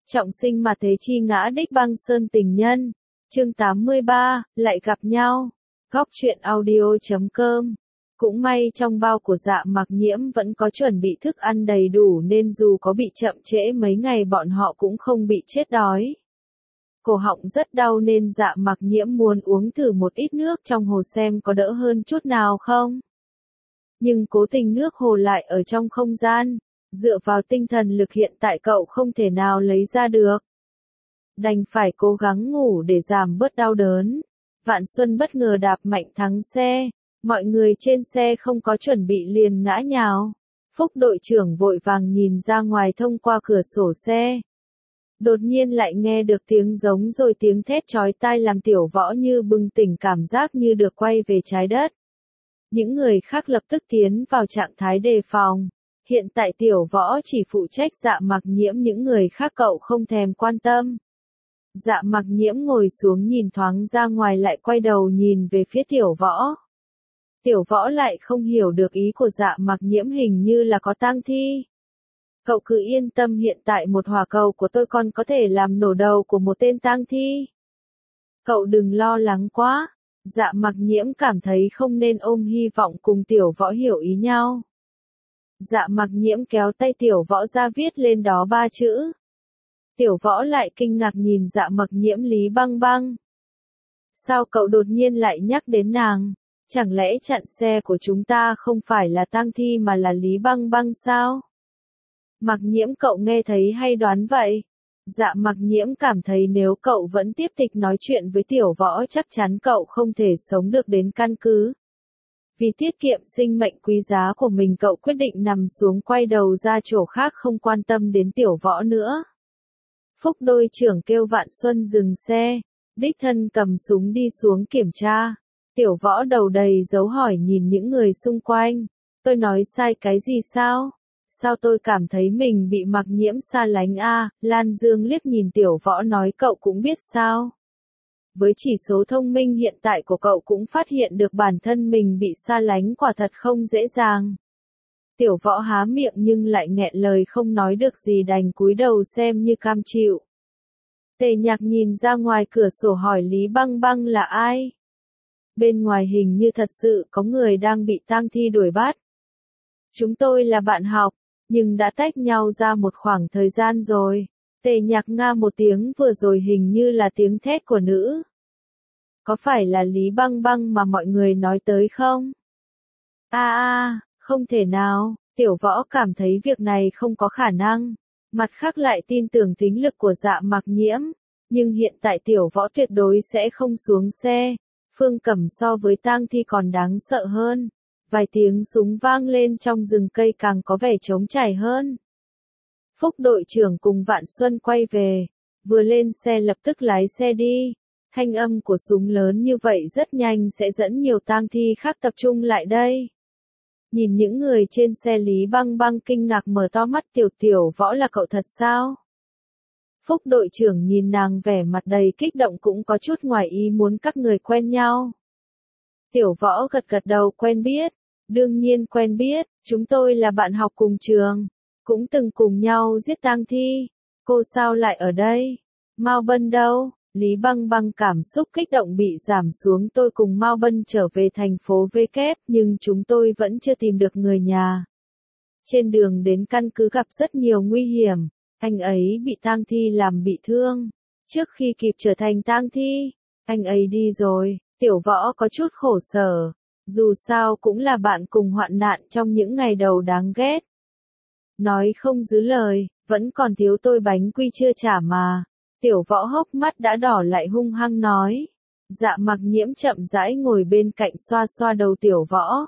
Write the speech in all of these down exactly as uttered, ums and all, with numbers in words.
Trọng sinh mà thế chi ngã đích băng sơn tình nhân. Chương tám mươi ba, lại gặp nhau. Góc truyện audio chấm com. Cũng may trong bao của Dạ Mặc Nhiễm vẫn có chuẩn bị thức ăn đầy đủ nên dù có bị chậm trễ mấy ngày bọn họ cũng không bị chết đói. Cổ họng rất đau nên Dạ Mặc Nhiễm muốn uống thử một ít nước trong hồ xem có đỡ hơn chút nào không. Nhưng cố tình nước hồ lại ở trong không gian. Dựa vào tinh thần lực hiện tại cậu không thể nào lấy ra được. Đành phải cố gắng ngủ để giảm bớt đau đớn. Vạn Xuân bất ngờ đạp mạnh thắng xe. Mọi người trên xe không có chuẩn bị liền ngã nhào. Phúc đội trưởng vội vàng nhìn ra ngoài thông qua cửa sổ xe. Đột nhiên lại nghe được tiếng giống rồi tiếng thét chói tai làm Tiểu Võ như bừng tỉnh cảm giác như được quay về trái đất. Những người khác lập tức tiến vào trạng thái đề phòng. Hiện tại Tiểu Võ chỉ phụ trách Dạ Mặc Nhiễm, những người khác cậu không thèm quan tâm. Dạ Mặc Nhiễm ngồi xuống nhìn thoáng ra ngoài lại quay đầu nhìn về phía Tiểu Võ. Tiểu Võ lại không hiểu được ý của Dạ Mặc Nhiễm, hình như là có tang thi. Cậu cứ yên tâm, hiện tại một hỏa cầu của tôi còn có thể làm nổ đầu của một tên tang thi. Cậu đừng lo lắng quá. Dạ Mặc Nhiễm cảm thấy không nên ôm hy vọng cùng Tiểu Võ hiểu ý nhau. Dạ Mặc Nhiễm kéo tay Tiểu Võ ra viết lên đó ba chữ. Tiểu Võ lại kinh ngạc nhìn Dạ Mặc Nhiễm. Lý Băng Băng. Sao cậu đột nhiên lại nhắc đến nàng? Chẳng lẽ chặn xe của chúng ta không phải là tang thi mà là Lý Băng Băng sao? Mặc Nhiễm, cậu nghe thấy hay đoán vậy? Dạ Mặc Nhiễm cảm thấy nếu cậu vẫn tiếp tục nói chuyện với Tiểu Võ chắc chắn cậu không thể sống được đến căn cứ. Vì tiết kiệm sinh mệnh quý giá của mình cậu quyết định nằm xuống quay đầu ra chỗ khác không quan tâm đến Tiểu Võ nữa. Phúc đội trưởng kêu Vạn Xuân dừng xe, đích thân cầm súng đi xuống kiểm tra. Tiểu Võ đầu đầy dấu hỏi nhìn những người xung quanh. Tôi nói sai cái gì sao? Sao tôi cảm thấy mình bị Mặc Nhiễm xa lánh a? À? Lan Dương liếc nhìn Tiểu Võ nói cậu cũng biết sao? Với chỉ số thông minh hiện tại của cậu cũng phát hiện được bản thân mình bị xa lánh quả thật không dễ dàng. Tiểu Võ há miệng nhưng lại nghẹn lời không nói được gì, đành cúi đầu xem như cam chịu. Tề Nhạc nhìn ra ngoài cửa sổ hỏi Lý Băng Băng là ai? Bên ngoài hình như thật sự có người đang bị tang thi đuổi bắt. Chúng tôi là bạn học, nhưng đã tách nhau ra một khoảng thời gian rồi. Tề Nhạc nga một tiếng, vừa rồi hình như là tiếng thét của nữ. Có phải là Lý Băng Băng mà mọi người nói tới không? A a, không thể nào, Tiểu Võ cảm thấy việc này không có khả năng. Mặt khác lại tin tưởng tính lực của Dạ Mặc Nhiễm, nhưng hiện tại Tiểu Võ tuyệt đối sẽ không xuống xe. Phương Cẩm so với tang thi còn đáng sợ hơn. Vài tiếng súng vang lên trong rừng cây càng có vẻ trống trải hơn. Phúc đội trưởng cùng Vạn Xuân quay về, vừa lên xe lập tức lái xe đi. Thanh âm của súng lớn như vậy rất nhanh sẽ dẫn nhiều tang thi khác tập trung lại đây. Nhìn những người trên xe, Lý Băng Băng kinh ngạc mở to mắt. Tiểu Tiểu Võ là cậu thật sao? Phúc đội trưởng nhìn nàng vẻ mặt đầy kích động cũng có chút ngoài ý muốn. Các người quen nhau? Tiểu Võ gật gật đầu. Quen biết, đương nhiên quen biết, chúng tôi là bạn học cùng trường, cũng từng cùng nhau giết tang thi. Cô sao lại ở đây? Mao Bân đâu? Lý Băng Băng cảm xúc kích động bị giảm xuống. Tôi cùng Mao Bân trở về thành phố V kép, nhưng chúng tôi vẫn chưa tìm được người nhà. Trên đường đến căn cứ gặp rất nhiều nguy hiểm, anh ấy bị tang thi làm bị thương. Trước khi kịp trở thành tang thi, anh ấy đi rồi. Tiểu Võ có chút khổ sở, dù sao cũng là bạn cùng hoạn nạn trong những ngày đầu đáng ghét. Nói không giữ lời, vẫn còn thiếu tôi bánh quy chưa trả mà. Tiểu Võ hốc mắt đã đỏ lại hung hăng nói. Dạ Mặc Nhiễm chậm rãi ngồi bên cạnh xoa xoa đầu Tiểu Võ.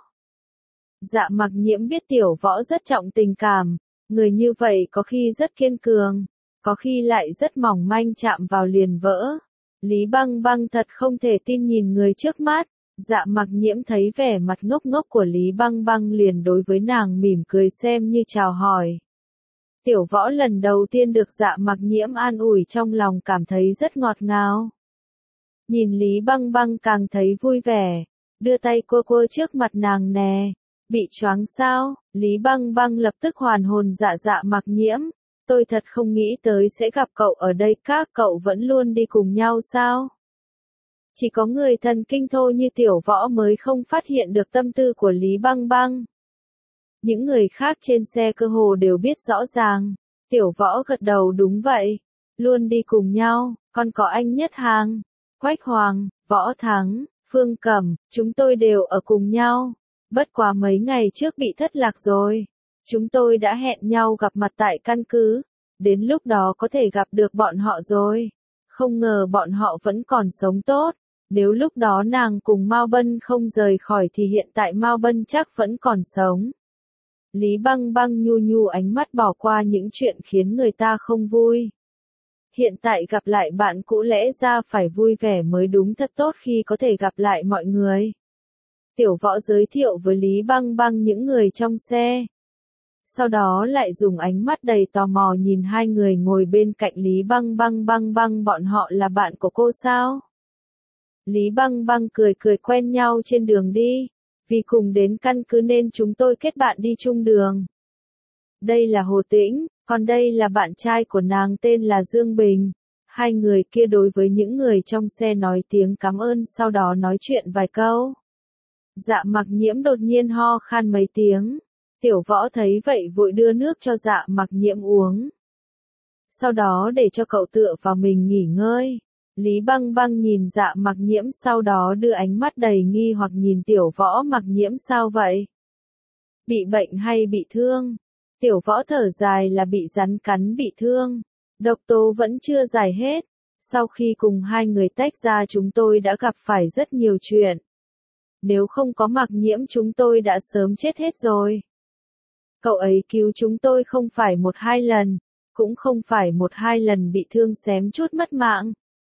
Dạ Mặc Nhiễm biết Tiểu Võ rất trọng tình cảm, người như vậy có khi rất kiên cường, có khi lại rất mỏng manh, chạm vào liền vỡ. Lý Băng Băng thật không thể tin nhìn người trước mắt. Dạ Mặc Nhiễm thấy vẻ mặt ngốc ngốc của Lý Băng Băng liền đối với nàng mỉm cười xem như chào hỏi. Tiểu Võ lần đầu tiên được Dạ Mặc Nhiễm an ủi trong lòng cảm thấy rất ngọt ngào. Nhìn Lý Băng Băng càng thấy vui vẻ, đưa tay quơ quơ trước mặt nàng nè. Bị choáng sao? Lý Băng Băng lập tức hoàn hồn. Dạ Dạ Mặc Nhiễm, Tôi thật không nghĩ tới sẽ gặp cậu ở đây, các cậu vẫn luôn đi cùng nhau sao? Chỉ có người thần kinh thô như Tiểu Võ mới không phát hiện được tâm tư của Lý Băng Băng. Những người khác trên xe cơ hồ đều biết rõ ràng. Tiểu Võ gật đầu đúng vậy. Luôn đi cùng nhau, còn có anh Nhất Hàng, Quách Hoàng, Võ Thắng, Phương Cẩm, chúng tôi đều ở cùng nhau. Bất quá mấy ngày trước bị thất lạc rồi. Chúng tôi đã hẹn nhau gặp mặt tại căn cứ. Đến lúc đó có thể gặp được bọn họ rồi. Không ngờ bọn họ vẫn còn sống tốt. Nếu lúc đó nàng cùng Mao Bân không rời khỏi thì hiện tại Mao Bân chắc vẫn còn sống. Lý Băng Băng nhu nhu ánh mắt bỏ qua những chuyện khiến người ta không vui. Hiện tại gặp lại bạn cũ lẽ ra phải vui vẻ mới đúng, thật tốt khi có thể gặp lại mọi người. Tiểu Võ giới thiệu với Lý Băng Băng những người trong xe. Sau đó lại dùng ánh mắt đầy tò mò nhìn hai người ngồi bên cạnh Lý Băng Băng. Băng Băng, bọn họ là bạn của cô sao? Lý Băng Băng cười cười, quen nhau trên đường đi. Vì cùng đến căn cứ nên chúng tôi kết bạn đi chung đường. Đây là Hồ Tĩnh, còn đây là bạn trai của nàng tên là Dương Bình. Hai người kia đối với những người trong xe nói tiếng cảm ơn, sau đó nói chuyện vài câu. Dạ Mặc Nhiễm đột nhiên ho khan mấy tiếng. Tiểu Võ thấy vậy vội đưa nước cho Dạ Mặc Nhiễm uống. Sau đó để cho cậu tựa vào mình nghỉ ngơi. Lý Băng Băng nhìn Dạ Mặc Nhiễm, sau đó đưa ánh mắt đầy nghi hoặc nhìn Tiểu Võ. Mặc Nhiễm sao vậy? Bị bệnh hay bị thương? Tiểu Võ thở dài, là bị rắn cắn bị thương. Độc tố vẫn chưa giải hết. Sau khi cùng hai người tách ra chúng tôi đã gặp phải rất nhiều chuyện. Nếu không có Mặc Nhiễm chúng tôi đã sớm chết hết rồi. Cậu ấy cứu chúng tôi không phải một hai lần, cũng không phải một hai lần bị thương xém chút mất mạng.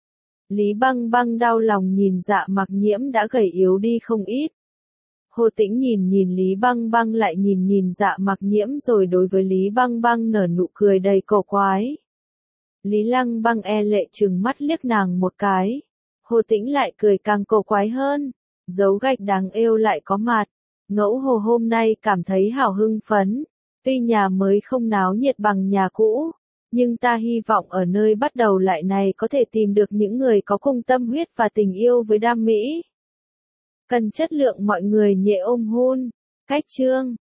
Lý Băng Băng đau lòng nhìn Dạ Mặc Nhiễm đã gầy yếu đi không ít. Hồ Tĩnh nhìn nhìn Lý Băng Băng lại nhìn nhìn Dạ Mặc Nhiễm rồi đối với Lý Băng Băng nở nụ cười đầy cổ quái. Lý Lăng Băng e lệ trừng mắt liếc nàng một cái. Hồ Tĩnh lại cười càng cổ quái hơn. Dấu gạch đáng yêu lại có mặt. Ngẫu Hồ hôm nay cảm thấy hào hưng phấn. Tuy nhà mới không náo nhiệt bằng nhà cũ, nhưng ta hy vọng ở nơi bắt đầu lại này có thể tìm được những người có cùng tâm huyết và tình yêu với đam mỹ. Cần chất lượng mọi người nhẹ ôm hôn. Cách chương